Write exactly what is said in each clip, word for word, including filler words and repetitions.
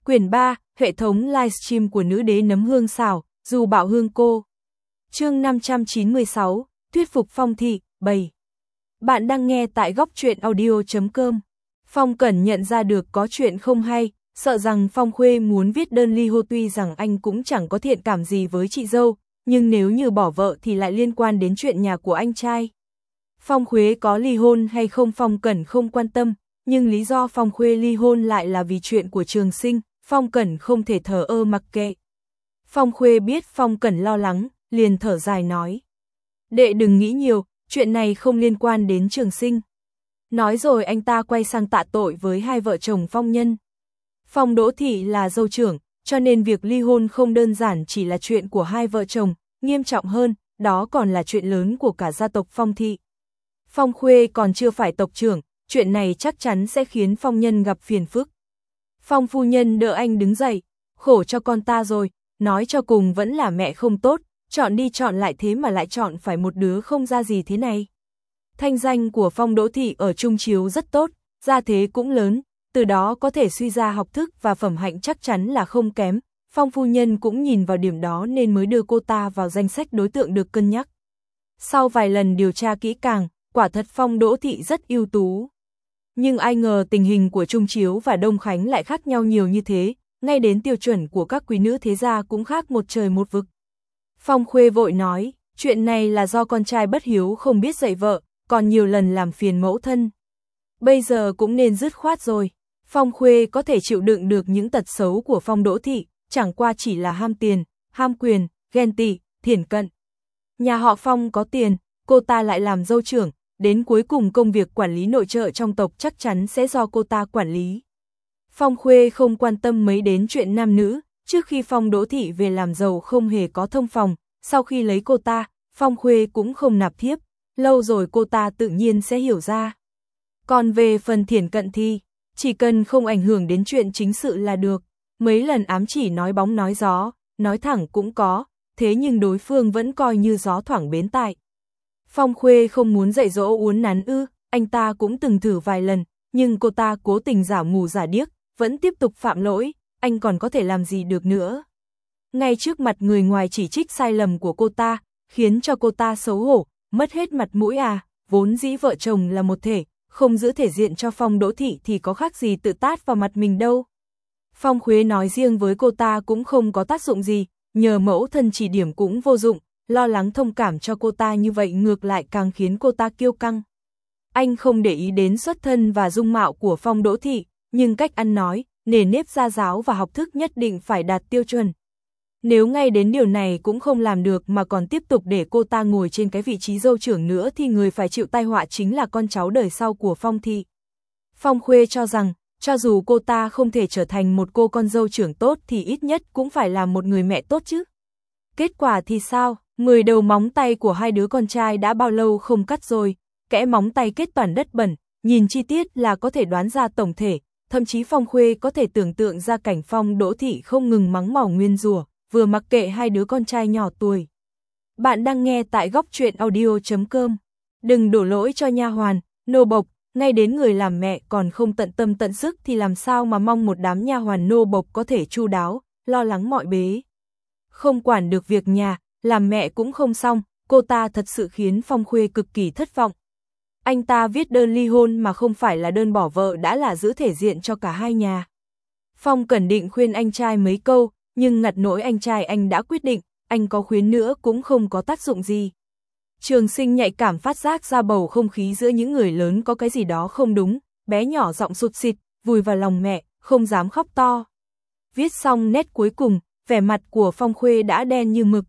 Quyển ba, hệ thống livestream của nữ đế nấm hương xào, dù bảo hương cô. Chương năm trăm chín mươi sáu, thuyết phục Phong thị, bảy. Bạn đang nghe tại góc truyện audio chấm com. Phong Cẩn nhận ra được có chuyện không hay, sợ rằng Phong Khuê muốn viết đơn ly hôn, tuy rằng anh cũng chẳng có thiện cảm gì với chị dâu, nhưng nếu như bỏ vợ thì lại liên quan đến chuyện nhà của anh trai. Phong Khuê có ly hôn hay không Phong Cẩn không quan tâm, nhưng lý do Phong Khuê ly hôn lại là vì chuyện của Trường Sinh, Phong Cẩn không thể thờ ơ mặc kệ. Phong Khuê biết Phong Cẩn lo lắng, liền thở dài nói: "Đệ đừng nghĩ nhiều, chuyện này không liên quan đến Trường Sinh." Nói rồi anh ta quay sang tạ tội với hai vợ chồng Phong Nhân. Phong Đỗ Thị là dâu trưởng, cho nên việc ly hôn không đơn giản chỉ là chuyện của hai vợ chồng, nghiêm trọng hơn, đó còn là chuyện lớn của cả gia tộc Phong Thị. Phong Khuê còn chưa phải tộc trưởng, chuyện này chắc chắn sẽ khiến Phong Nhân gặp phiền phức. Phong phu nhân đỡ anh đứng dậy, khổ cho con ta rồi, nói cho cùng vẫn là mẹ không tốt, chọn đi chọn lại thế mà lại chọn phải một đứa không ra gì thế này. Thanh danh của Phong Đỗ Thị ở Trung Chiếu rất tốt, gia thế cũng lớn, từ đó có thể suy ra học thức và phẩm hạnh chắc chắn là không kém. Phong phu nhân cũng nhìn vào điểm đó nên mới đưa cô ta vào danh sách đối tượng được cân nhắc. Sau vài lần điều tra kỹ càng, quả thật Phong Đỗ Thị rất ưu tú. Nhưng ai ngờ tình hình của Trung Chiếu và Đông Khánh lại khác nhau nhiều như thế, ngay đến tiêu chuẩn của các quý nữ thế gia cũng khác một trời một vực. Phong Khuê vội nói, chuyện này là do con trai bất hiếu không biết dạy vợ, còn nhiều lần làm phiền mẫu thân. Bây giờ cũng nên dứt khoát rồi. Phong Khuê có thể chịu đựng được những tật xấu của Phong Đỗ Thị, chẳng qua chỉ là ham tiền, ham quyền, ghen tị, thiển cận. Nhà họ Phong có tiền, cô ta lại làm dâu trưởng, đến cuối cùng công việc quản lý nội trợ trong tộc chắc chắn sẽ do cô ta quản lý. Phong Khuê không quan tâm mấy đến chuyện nam nữ, trước khi Phong Đỗ Thị về làm giàu không hề có thông phòng, sau khi lấy cô ta, Phong Khuê cũng không nạp thiếp, lâu rồi cô ta tự nhiên sẽ hiểu ra. Còn về phần thiển cận thì, chỉ cần không ảnh hưởng đến chuyện chính sự là được, mấy lần ám chỉ nói bóng nói gió, nói thẳng cũng có, thế nhưng đối phương vẫn coi như gió thoảng bến tại. Phong Khuê không muốn dạy dỗ uốn nắn ư, anh ta cũng từng thử vài lần, nhưng cô ta cố tình giả mù giả điếc, vẫn tiếp tục phạm lỗi, anh còn có thể làm gì được nữa. Ngay trước mặt người ngoài chỉ trích sai lầm của cô ta, khiến cho cô ta xấu hổ, mất hết mặt mũi à, vốn dĩ vợ chồng là một thể, không giữ thể diện cho Phong Đỗ Thị thì có khác gì tự tát vào mặt mình đâu. Phong Khuê nói riêng với cô ta cũng không có tác dụng gì, nhờ mẫu thân chỉ điểm cũng vô dụng, lo lắng thông cảm cho cô ta như vậy ngược lại càng khiến cô ta kiêu căng. Anh không để ý đến xuất thân và dung mạo của Phong Đỗ Thị, nhưng cách ăn nói, nề nếp gia giáo và học thức nhất định phải đạt tiêu chuẩn. Nếu ngay đến điều này cũng không làm được mà còn tiếp tục để cô ta ngồi trên cái vị trí dâu trưởng nữa thì người phải chịu tai họa chính là con cháu đời sau của Phong Thị. Phong Khuê cho rằng, cho dù cô ta không thể trở thành một cô con dâu trưởng tốt thì ít nhất cũng phải là một người mẹ tốt chứ. Kết quả thì sao? Mười đầu móng tay của hai đứa con trai đã bao lâu không cắt rồi, kẽ móng tay kết toàn đất bẩn, nhìn chi tiết là có thể đoán ra tổng thể, thậm chí Phong Khuê có thể tưởng tượng ra cảnh Phong Đỗ Thị không ngừng mắng mỏ nguyên rủa, vừa mặc kệ hai đứa con trai nhỏ tuổi. Bạn đang nghe tại góc truyện audio chấm com. Đừng đổ lỗi cho nha hoàn, nô bộc, ngay đến người làm mẹ còn không tận tâm tận sức thì làm sao mà mong một đám nha hoàn nô bộc có thể chu đáo, lo lắng mọi bế. Không quản được việc nhà, làm mẹ cũng không xong, cô ta thật sự khiến Phong Khuê cực kỳ thất vọng. Anh ta viết đơn ly hôn mà không phải là đơn bỏ vợ đã là giữ thể diện cho cả hai nhà. Phong Cẩn định khuyên anh trai mấy câu, nhưng ngặt nỗi anh trai anh đã quyết định, anh có khuyên nữa cũng không có tác dụng gì. Trường Sinh nhạy cảm phát giác ra bầu không khí giữa những người lớn có cái gì đó không đúng, bé nhỏ giọng sụt sịt, vùi vào lòng mẹ, không dám khóc to. Viết xong nét cuối cùng, vẻ mặt của Phong Khuê đã đen như mực.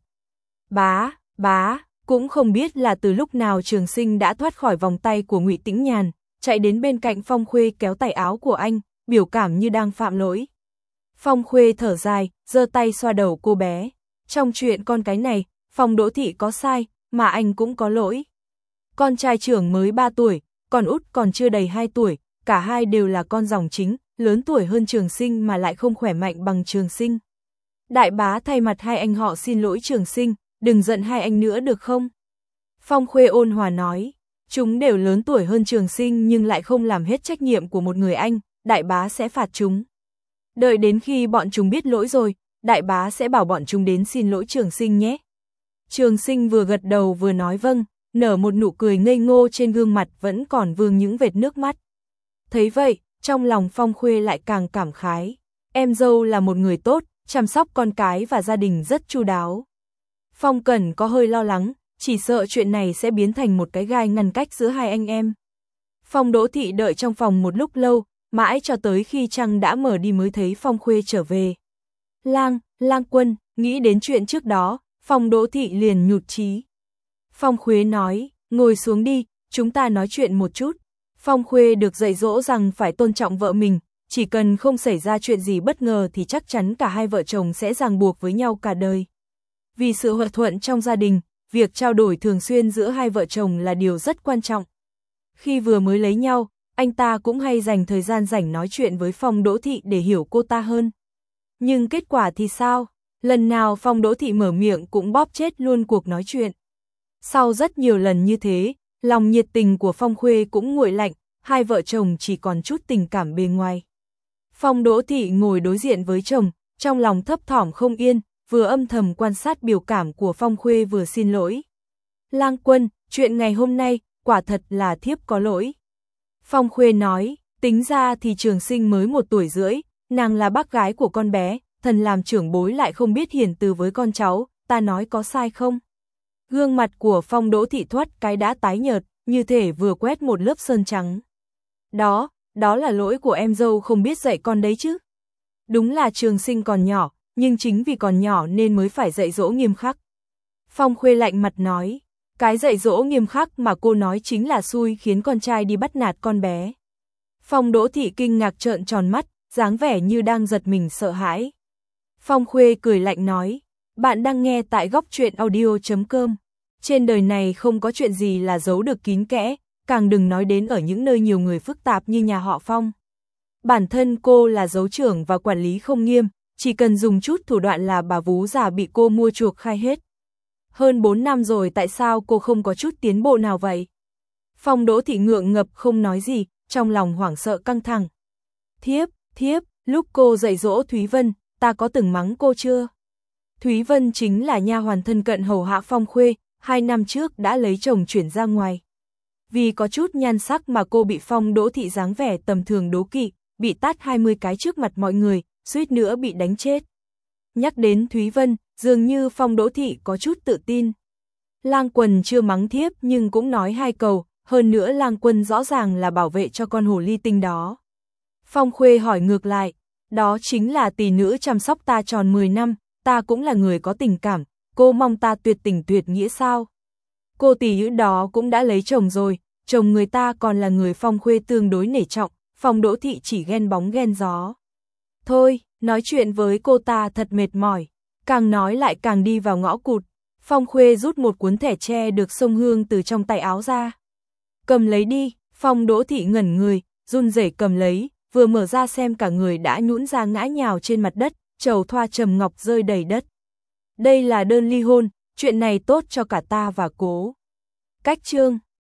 Bá, bá, cũng không biết là từ lúc nào Trường Sinh đã thoát khỏi vòng tay của Ngụy Tĩnh Nhàn, chạy đến bên cạnh Phong Khuê kéo tay áo của anh, biểu cảm như đang phạm lỗi. Phong Khuê thở dài, giơ tay xoa đầu cô bé. Trong chuyện con cái này, Phong Đỗ Thị có sai, mà anh cũng có lỗi. Con trai trưởng mới ba tuổi, con út còn chưa đầy hai tuổi, cả hai đều là con dòng chính, lớn tuổi hơn Trường Sinh mà lại không khỏe mạnh bằng Trường Sinh. Đại bá thay mặt hai anh họ xin lỗi Trường Sinh, đừng giận hai anh nữa được không? Phong Khuê ôn hòa nói, chúng đều lớn tuổi hơn Trường Sinh nhưng lại không làm hết trách nhiệm của một người anh, đại bá sẽ phạt chúng. Đợi đến khi bọn chúng biết lỗi rồi, đại bá sẽ bảo bọn chúng đến xin lỗi Trường Sinh nhé. Trường Sinh vừa gật đầu vừa nói vâng, nở một nụ cười ngây ngô trên gương mặt vẫn còn vương những vệt nước mắt. Thấy vậy, trong lòng Phong Khuê lại càng cảm khái. Em dâu là một người tốt, chăm sóc con cái và gia đình rất chu đáo. Phong Cẩn có hơi lo lắng, chỉ sợ chuyện này sẽ biến thành một cái gai ngăn cách giữa hai anh em. Phong Đỗ Thị đợi trong phòng một lúc lâu, mãi cho tới khi trăng đã mở đi mới thấy Phong Khuê trở về. Lang, Lang Quân, nghĩ đến chuyện trước đó, Phong Đỗ Thị liền nhụt chí. Phong Khuê nói, ngồi xuống đi, chúng ta nói chuyện một chút. Phong Khuê được dạy dỗ rằng phải tôn trọng vợ mình, chỉ cần không xảy ra chuyện gì bất ngờ thì chắc chắn cả hai vợ chồng sẽ ràng buộc với nhau cả đời. Vì sự hòa thuận trong gia đình, việc trao đổi thường xuyên giữa hai vợ chồng là điều rất quan trọng. Khi vừa mới lấy nhau, anh ta cũng hay dành thời gian rảnh nói chuyện với Phong Đỗ Thị để hiểu cô ta hơn. Nhưng kết quả thì sao? Lần nào Phong Đỗ Thị mở miệng cũng bóp chết luôn cuộc nói chuyện. Sau rất nhiều lần như thế, lòng nhiệt tình của Phong Khuê cũng nguội lạnh, hai vợ chồng chỉ còn chút tình cảm bề ngoài. Phong Đỗ Thị ngồi đối diện với chồng, trong lòng thấp thỏm không yên, vừa âm thầm quan sát biểu cảm của Phong Khuê vừa xin lỗi. Lang Quân, chuyện ngày hôm nay, quả thật là thiếp có lỗi. Phong Khuê nói, tính ra thì Trường Sinh mới một tuổi rưỡi, nàng là bác gái của con bé, thần làm trưởng bối lại không biết hiền từ với con cháu, ta nói có sai không? Gương mặt của Phong Đỗ Thị thoát cái đã tái nhợt, như thể vừa quét một lớp sơn trắng. Đó, đó là lỗi của em dâu không biết dạy con đấy chứ. Đúng là Trường Sinh còn nhỏ, nhưng chính vì còn nhỏ nên mới phải dạy dỗ nghiêm khắc. Phong Khuê lạnh mặt nói, cái dạy dỗ nghiêm khắc mà cô nói chính là xui khiến con trai đi bắt nạt con bé. Phong Đỗ Thị kinh ngạc trợn tròn mắt, dáng vẻ như đang giật mình sợ hãi. Phong Khuê cười lạnh nói, bạn đang nghe tại góc truyện audio chấm com. Trên đời này không có chuyện gì là giấu được kín kẽ, càng đừng nói đến ở những nơi nhiều người phức tạp như nhà họ Phong. Bản thân cô là dấu trưởng và quản lý không nghiêm, chỉ cần dùng chút thủ đoạn là bà vú già bị cô mua chuộc khai hết. Hơn bốn năm rồi tại sao cô không có chút tiến bộ nào vậy? Phong Đỗ Thị ngượng ngập không nói gì, trong lòng hoảng sợ căng thẳng. Thiếp, thiếp, lúc cô dạy dỗ Thúy Vân, ta có từng mắng cô chưa? Thúy Vân chính là nha hoàn thân cận hầu hạ Phong Khuê, hai năm trước đã lấy chồng chuyển ra ngoài. Vì có chút nhan sắc mà cô bị Phong Đỗ Thị dáng vẻ tầm thường đố kỵ, bị tát hai mươi cái trước mặt mọi người, suýt nữa bị đánh chết. Nhắc đến Thúy Vân, dường như Phong Đỗ Thị có chút tự tin. Lang Quần chưa mắng thiếp nhưng cũng nói hai câu, hơn nữa Lang Quân rõ ràng là bảo vệ cho con hồ ly tinh đó. Phong Khuê hỏi ngược lại, đó chính là tỷ nữ chăm sóc ta tròn mười năm, ta cũng là người có tình cảm, cô mong ta tuyệt tình tuyệt nghĩa sao? Cô tỷ nữ đó cũng đã lấy chồng rồi, chồng người ta còn là người Phong Khuê tương đối nể trọng, Phong Đỗ Thị chỉ ghen bóng ghen gió. Thôi, nói chuyện với cô ta thật mệt mỏi, càng nói lại càng đi vào ngõ cụt. Phong Khuê rút một cuốn thẻ tre được xông hương từ trong tay áo ra. Cầm lấy đi, Phong Đỗ Thị ngẩn người, run rẩy cầm lấy, vừa mở ra xem cả người đã nhũn ra ngã nhào trên mặt đất, trầu thoa trầm ngọc rơi đầy đất. Đây là đơn ly hôn, chuyện này tốt cho cả ta và Cố Cách Trương.